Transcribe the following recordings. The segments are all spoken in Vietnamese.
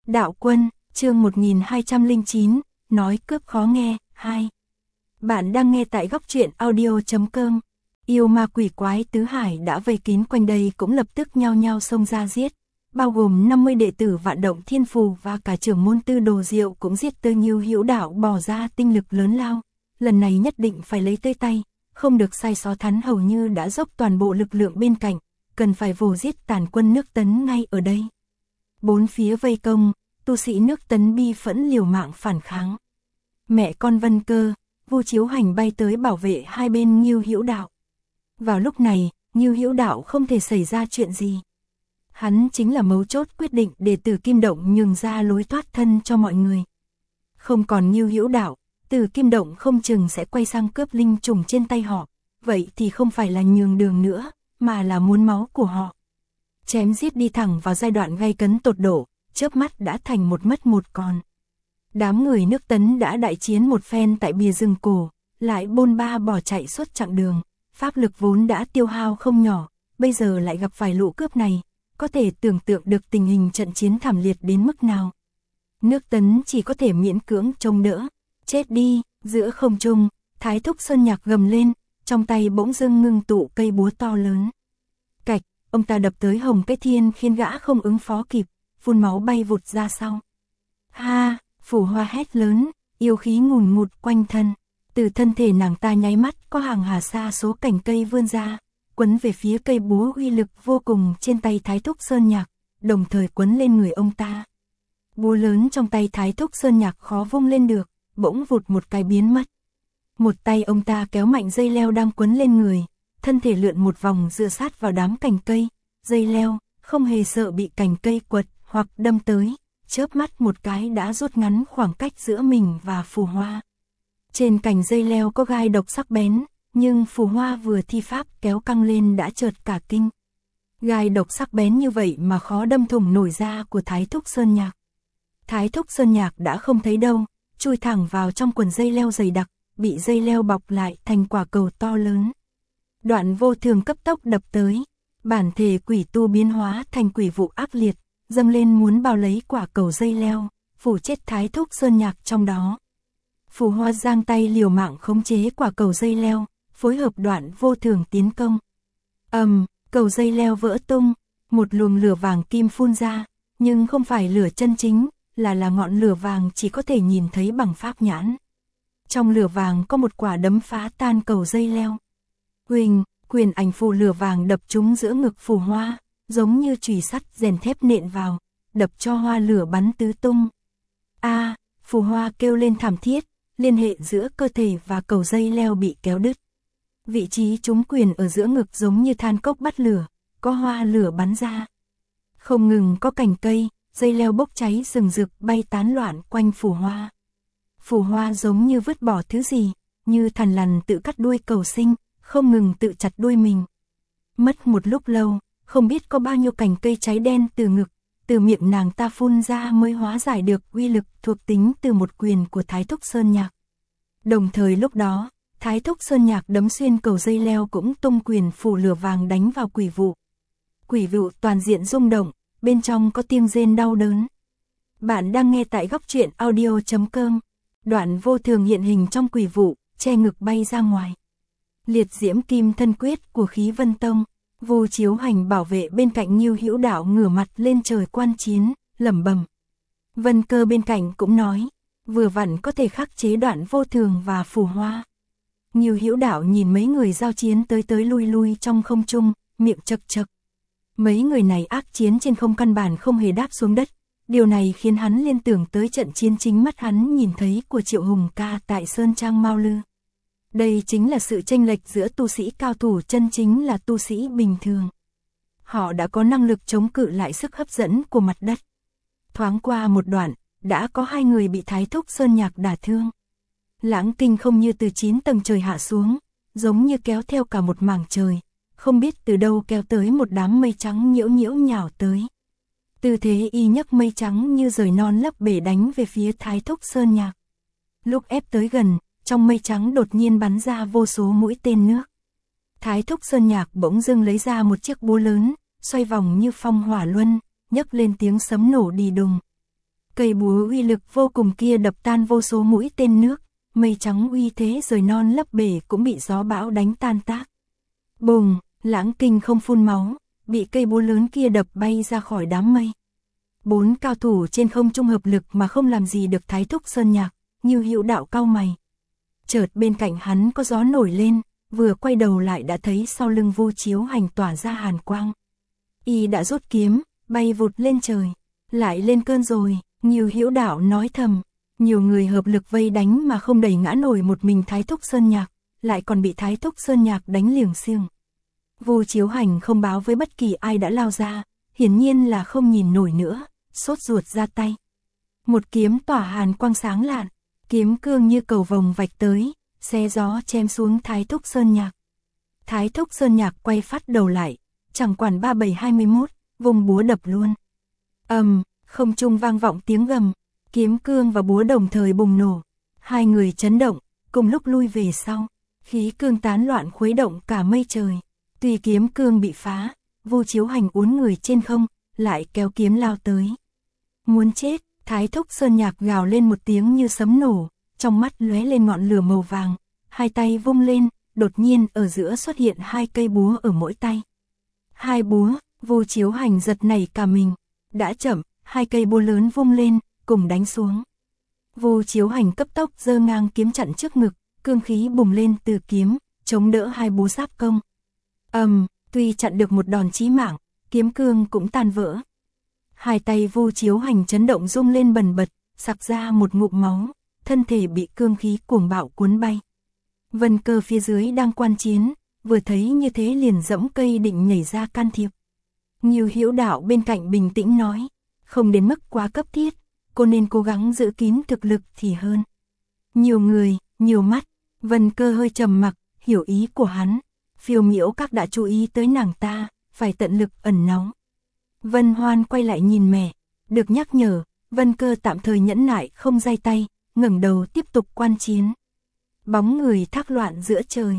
Đạo Quân, chương 1209, nói cướp khó nghe, 2. Bạn đang nghe tại góc truyện audio.com. Yêu ma quỷ quái tứ hải đã vây kín quanh đây cũng lập tức nhao nhao xông ra giết, bao gồm 50 đệ tử Vạn Động Thiên Phù và cả trưởng môn Tư Đồ Diệu cũng giết tới Ngưu Hữu Đạo bỏ ra tinh lực lớn lao, lần này nhất định phải lấy tới tay, không được sai sót. Hắn hầu như đã dốc toàn bộ lực lượng bên cạnh, cần phải vồ giết tàn quân nước Tấn ngay ở đây. Bốn phía vây công, tu sĩ nước Tấn bi phẫn liều mạng phản kháng. Mẹ con Vân Cơ, Vu Chiếu Hành bay tới bảo vệ hai bên Ngưu Hữu Đạo. Vào lúc này, Ngưu Hữu Đạo không thể xảy ra chuyện gì. Hắn chính là mấu chốt quyết định để Tử Kim Động nhường ra lối thoát thân cho mọi người. Không còn Ngưu Hữu Đạo, Tử Kim Động không chừng sẽ quay sang cướp linh trùng trên tay họ, vậy thì không phải là nhường đường nữa, mà là muốn máu của họ. Chém giết đi thẳng vào giai đoạn gay cấn tột độ, chớp mắt đã thành một mất một còn. Đám người nước Tấn đã đại chiến một phen tại bìa rừng cổ, lại bôn ba bỏ chạy suốt chặng đường, pháp lực vốn đã tiêu hao không nhỏ, bây giờ lại gặp phải lũ cướp này, có thể tưởng tượng được tình hình trận chiến thảm liệt đến mức nào. Nước Tấn chỉ có thể miễn cưỡng trông đỡ. Chết đi, giữa không trung, Thái Thúc Sơn Nhạc gầm lên, trong tay bỗng dưng ngưng tụ cây búa to lớn. Cạch, ông ta đập tới Hồng Cái Thiên khiến gã không ứng phó kịp, phun máu bay vụt ra sau. Ha, Phù Hoa hét lớn, yêu khí ngùn ngụt quanh thân, từ thân thể nàng ta nháy mắt có hàng hà sa số cành cây vươn ra, quấn về phía cây búa uy lực vô cùng trên tay Thái Thúc Sơn Nhạc, đồng thời quấn lên người ông ta. Búa lớn trong tay Thái Thúc Sơn Nhạc khó vung lên được, bỗng vụt một cái biến mất. Một tay ông ta kéo mạnh dây leo đang quấn lên người, thân thể lượn một vòng dựa sát vào đám cành cây, dây leo, không hề sợ bị cành cây quật hoặc đâm tới, chớp mắt một cái đã rút ngắn khoảng cách giữa mình và Phù Hoa. Trên cành dây leo có gai độc sắc bén, nhưng Phù Hoa vừa thi pháp kéo căng lên đã chợt cả kinh. Gai độc sắc bén như vậy mà khó đâm thủng nổi da của Thái Thúc Sơn Nhạc. Thái Thúc Sơn Nhạc đã không thấy đâu, chui thẳng vào trong quần dây leo dày đặc, bị dây leo bọc lại thành quả cầu to lớn. Đoạn Vô Thường cấp tốc đập tới, bản thể quỷ tu biến hóa thành quỷ vụ ác liệt, dâng lên muốn bao lấy quả cầu dây leo, phủ chết Thái Thúc Sơn Nhạc trong đó. Phù Hoa giang tay liều mạng khống chế quả cầu dây leo, phối hợp Đoạn Vô Thường tiến công. Cầu dây leo vỡ tung, một luồng lửa vàng kim phun ra, nhưng không phải lửa chân chính, là ngọn lửa vàng chỉ có thể nhìn thấy bằng pháp nhãn. Trong lửa vàng có một quả đấm phá tan cầu dây leo. Huỳnh, quyền ảnh phù lửa vàng đập trúng giữa ngực Phù Hoa, giống như chùy sắt rèn thép nện vào, đập cho hoa lửa bắn tứ tung. Phù Hoa kêu lên thảm thiết, liên hệ giữa cơ thể và cầu dây leo bị kéo đứt. Vị trí trúng quyền ở giữa ngực giống như than cốc bắt lửa, có hoa lửa bắn ra. Không ngừng có cành cây, dây leo bốc cháy rừng rực bay tán loạn quanh Phù Hoa. Phù Hoa giống như vứt bỏ thứ gì, như thằn lằn tự cắt đuôi cầu sinh, không ngừng tự chặt đuôi mình. Mất một lúc lâu, không biết có bao nhiêu cành cây cháy đen từ ngực, từ miệng nàng ta phun ra mới hóa giải được uy lực thuộc tính từ một quyền của Thái Thúc Sơn Nhạc. Đồng thời lúc đó, Thái Thúc Sơn Nhạc đấm xuyên cầu dây leo cũng tung quyền phủ lửa vàng đánh vào quỷ vụ. Quỷ vụ toàn diện rung động, bên trong có tiếng rên đau đớn. Bạn đang nghe tại góc truyện audio.com. Đoạn Vô Thường hiện hình trong quỷ vụ, che ngực bay ra ngoài. Liệt diễm kim thân quyết của Khí Vân Tông, Vu Chiếu Hành bảo vệ bên cạnh Ngưu Hữu Đạo ngửa mặt lên trời quan chiến, lẩm bẩm. Vân Cơ bên cạnh cũng nói, vừa vặn có thể khắc chế Đoạn Vô Thường và Phù Hoa. Ngưu Hữu Đạo nhìn mấy người giao chiến tới lui lui trong không trung, miệng chậc chậc. Mấy người này ác chiến trên không căn bản không hề đáp xuống đất. Điều này khiến hắn liên tưởng tới trận chiến chính mắt hắn nhìn thấy của Triệu Hùng Ca tại Sơn Trang Mao Lư. Đây chính là sự chênh lệch giữa tu sĩ cao thủ chân chính là tu sĩ bình thường. Họ đã có năng lực chống cự lại sức hấp dẫn của mặt đất. Thoáng qua một đoạn, đã có hai người bị Thái Thúc Sơn Nhạc đả thương. Lãng kinh không như từ 9 tầng trời hạ xuống, giống như kéo theo cả một mảng trời, không biết từ đâu kéo tới một đám mây trắng nhiễu nhiễu nhào tới. Tư thế y nhấc mây trắng như rời non lấp bể đánh về phía Thái Thúc Sơn Nhạc. Lúc ép tới gần, trong mây trắng đột nhiên bắn ra vô số mũi tên nước. Thái Thúc Sơn Nhạc bỗng dưng lấy ra một chiếc búa lớn, xoay vòng như phong hỏa luân, nhấc lên tiếng sấm nổ đi đùng. Cây búa uy lực vô cùng kia đập tan vô số mũi tên nước, mây trắng uy thế rời non lấp bể cũng bị gió bão đánh tan tác. Bùng, Lãng Kinh không phun máu, bị cây búa lớn kia đập bay ra khỏi đám mây. 4 cao thủ trên không trung hợp lực mà không làm gì được Thái Thúc Sơn Nhạc, Ngưu Hữu Đạo cau mày. Chợt bên cạnh hắn có gió nổi lên, vừa quay đầu lại đã thấy sau lưng Vu Chiếu Hành tỏa ra hàn quang. Y đã rút kiếm, bay vụt lên trời, lại lên cơn rồi, Ngưu Hữu Đạo nói thầm. Nhiều người hợp lực vây đánh mà không đẩy ngã nổi một mình Thái Thúc Sơn Nhạc, lại còn bị Thái Thúc Sơn Nhạc đánh liềng xiềng. Vu Chiếu Hành không báo với bất kỳ ai đã lao ra, hiển nhiên là không nhìn nổi nữa, sốt ruột ra tay. Một kiếm tỏa hàn quang sáng lạn, kiếm cương như cầu vồng vạch tới, xé gió chém xuống Thái Thúc Sơn Nhạc. Thái Thúc Sơn Nhạc quay phát đầu lại, chẳng quản 3721, vùng búa đập luôn. Không trung vang vọng tiếng gầm, kiếm cương và búa đồng thời bùng nổ. Hai người chấn động, cùng lúc lui về sau, khí cương tán loạn khuấy động cả mây trời. Tuy kiếm cương bị phá, Vu Chiếu Hành uốn người trên không, lại kéo kiếm lao tới. Muốn chết, Thái Thúc Sơn Nhạc gào lên một tiếng như sấm nổ, trong mắt lóe lên ngọn lửa màu vàng, hai tay vung lên, đột nhiên ở giữa xuất hiện hai cây búa ở mỗi tay. Hai búa, Vu Chiếu Hành giật nảy cả mình, đã chậm, hai cây búa lớn vung lên, cùng đánh xuống. Vu Chiếu Hành cấp tốc giơ ngang kiếm chặn trước ngực, cương khí bùng lên từ kiếm, chống đỡ hai búa giáp công. Tuy chặn được một đòn chí mạng, kiếm cương cũng tan vỡ. Hai tay Vu Chiếu Hành chấn động rung lên bần bật, sặc ra một ngụm máu, thân thể bị cương khí cuồng bạo cuốn bay. Vân Cơ phía dưới đang quan chiến, vừa thấy như thế liền giẫm cây định nhảy ra can thiệp. Ngưu Hữu Đạo bên cạnh bình tĩnh nói, không đến mức quá cấp thiết, cô nên cố gắng giữ kín thực lực thì hơn. Nhiều người, nhiều mắt, Vân Cơ hơi trầm mặc, hiểu ý của hắn. Phiêu Miễu các đã chú ý tới nàng ta, phải tận lực ẩn náu. Vân Hoan quay lại nhìn mẹ, được nhắc nhở, Vân Cơ tạm thời nhẫn nại không day tay, ngẩng đầu tiếp tục quan chiến. Bóng người thác loạn giữa trời,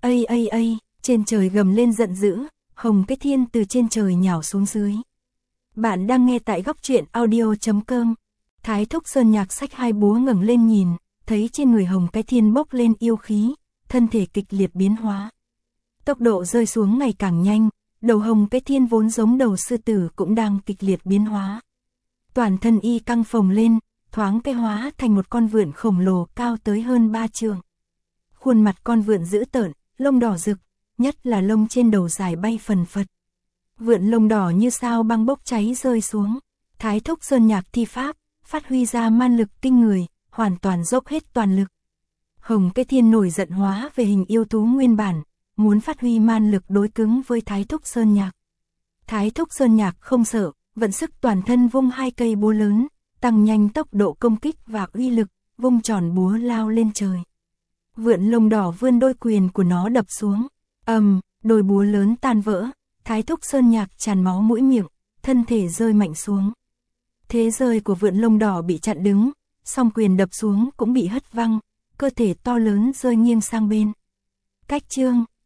trên trời gầm lên giận dữ, Hồng Cái Thiên từ trên trời nhào xuống dưới. Bạn đang nghe tại Góc Truyện Audio.com. Thái Thúc Sơn Nhạc xách hai búa ngẩng lên nhìn, thấy trên người Hồng Cái Thiên bốc lên yêu khí, thân thể kịch liệt biến hóa. Tốc độ rơi xuống ngày càng nhanh, đầu Hồng Cái Thiên vốn giống đầu sư tử cũng đang kịch liệt biến hóa. Toàn thân y căng phồng lên, thoáng cái hóa thành một con vượn khổng lồ cao tới hơn 3 trượng. Khuôn mặt con vượn dữ tợn, lông đỏ rực, nhất là lông trên đầu dài bay phần phật. Vượn lông đỏ như sao băng bốc cháy rơi xuống. Thái Thúc Sơn Nhạc thi pháp, phát huy ra man lực kinh người, hoàn toàn dốc hết toàn lực. Hồng Cái Thiên nổi giận hóa về hình yêu thú nguyên bản, muốn phát huy man lực đối cứng với Thái Thúc Sơn Nhạc. Thái Thúc Sơn Nhạc không sợ, vận sức toàn thân vung hai cây búa lớn, tăng nhanh tốc độ công kích và uy lực, vung tròn búa lao lên trời. Vượn lông đỏ vươn đôi quyền của nó đập xuống, đôi búa lớn tan vỡ, Thái Thúc Sơn Nhạc tràn máu mũi miệng, thân thể rơi mạnh xuống. Thế rơi của vượn lông đỏ bị chặn đứng, song quyền đập xuống cũng bị hất văng, cơ thể to lớn rơi nghiêng sang bên. Cách chương